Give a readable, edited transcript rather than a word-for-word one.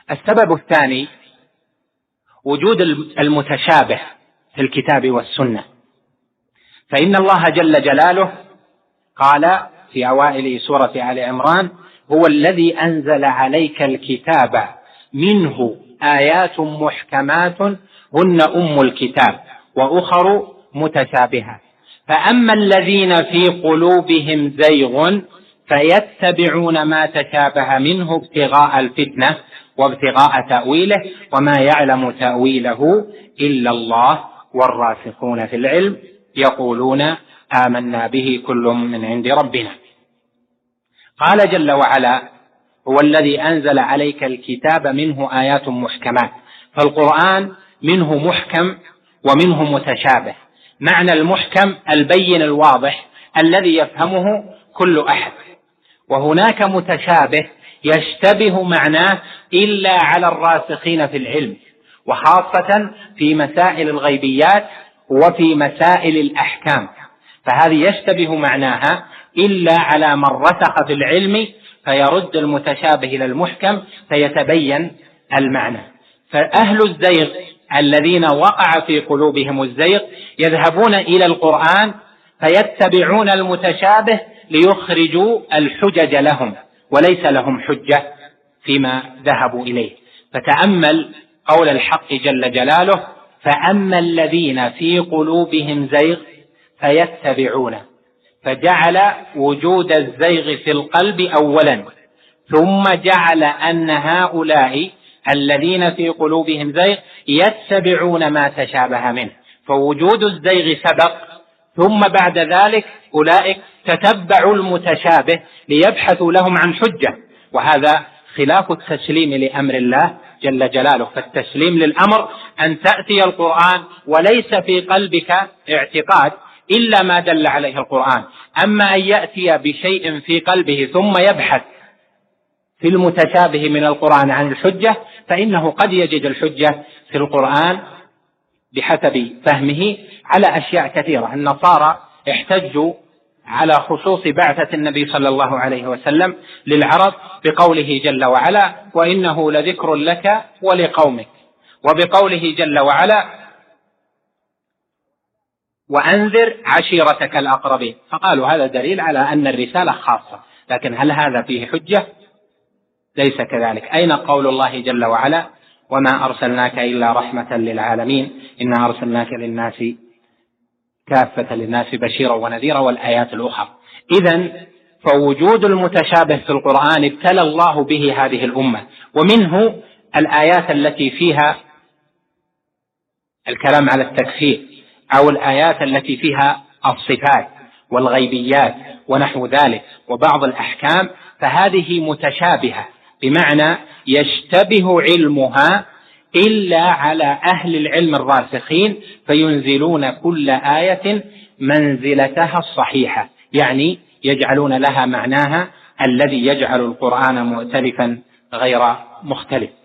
السبب الثاني وجود المتشابه في الكتاب والسنة، فإن الله جل جلاله قال في أوائل سورة آل عمران: هو الذي أنزل عليك الكتاب منه آيات محكمات هن أم الكتاب وأخر متشابهات، فأما الذين في قلوبهم زيغ فيتبعون ما تشابه منه ابتغاء الفتنة وابتغاء تأويله وما يعلم تأويله إلا الله والراسخون في العلم يقولون آمنا به كل من عند ربنا. قال جل وعلا: هو الذي أنزل عليك الكتاب منه آيات محكمات، فالقرآن منه محكم ومنه متشابه. معنى المحكم البين الواضح الذي يفهمه كل أحد، وهناك متشابه يشتبه معناه إلا على الراسخين في العلم، وخاصة في مسائل الغيبيات وفي مسائل الأحكام، فهذه يشتبه معناها إلا على من رسخ في العلم فيرد المتشابه إلى المحكم فيتبين المعنى. فأهل الزيغ الذين وقع في قلوبهم الزيغ يذهبون إلى القرآن فيتبعون المتشابه ليخرجوا الحجج لهم، وليس لهم حجة فيما ذهبوا إليه. فتأمل قول الحق جل جلاله: فأما الذين في قلوبهم زيغ فيتبعون، فجعل وجود الزيغ في القلب أولا، ثم جعل أن هؤلاء الذين في قلوبهم زيغ يتبعون ما تشابه منه، فوجود الزيغ سبق، ثم بعد ذلك أولئك تتبعوا المتشابه ليبحثوا لهم عن حجة، وهذا خلاف التسليم لأمر الله جل جلاله. فالتسليم للأمر أن تأتي القرآن وليس في قلبك اعتقاد إلا ما دل عليه القرآن، أما أن يأتي بشيء في قلبه ثم يبحث في المتشابه من القرآن عن الحجة، فإنه قد يجد الحجة في القرآن بحسب فهمه على أشياء كثيرة. النصارى احتجوا على خصوص بعثة النبي صلى الله عليه وسلم للعرب بقوله جل وعلا: وإنه لذكر لك ولقومك، وبقوله جل وعلا: وأنذر عشيرتك الأقربين، فقالوا هذا دليل على أن الرسالة خاصة، لكن هل هذا فيه حجة؟ ليس كذلك. أين قول الله جل وعلا: وما أرسلناك إلا رحمة للعالمين إنا أرسلناك للناس كافة للناس بشيرا ونذيرا، والآيات الأخرى. إذن فوجود المتشابه في القرآن ابتلى الله به هذه الأمة، ومنه الآيات التي فيها الكلام على التكفير، أو الآيات التي فيها الصفات والغيبيات ونحو ذلك وبعض الأحكام، فهذه متشابهة، بمعنى يشتبه علمها إلا على أهل العلم الراسخين، فينزلون كل آية منزلتها الصحيحة، يعني يجعلون لها معناها الذي يجعل القرآن مؤتلفا غير مختلف.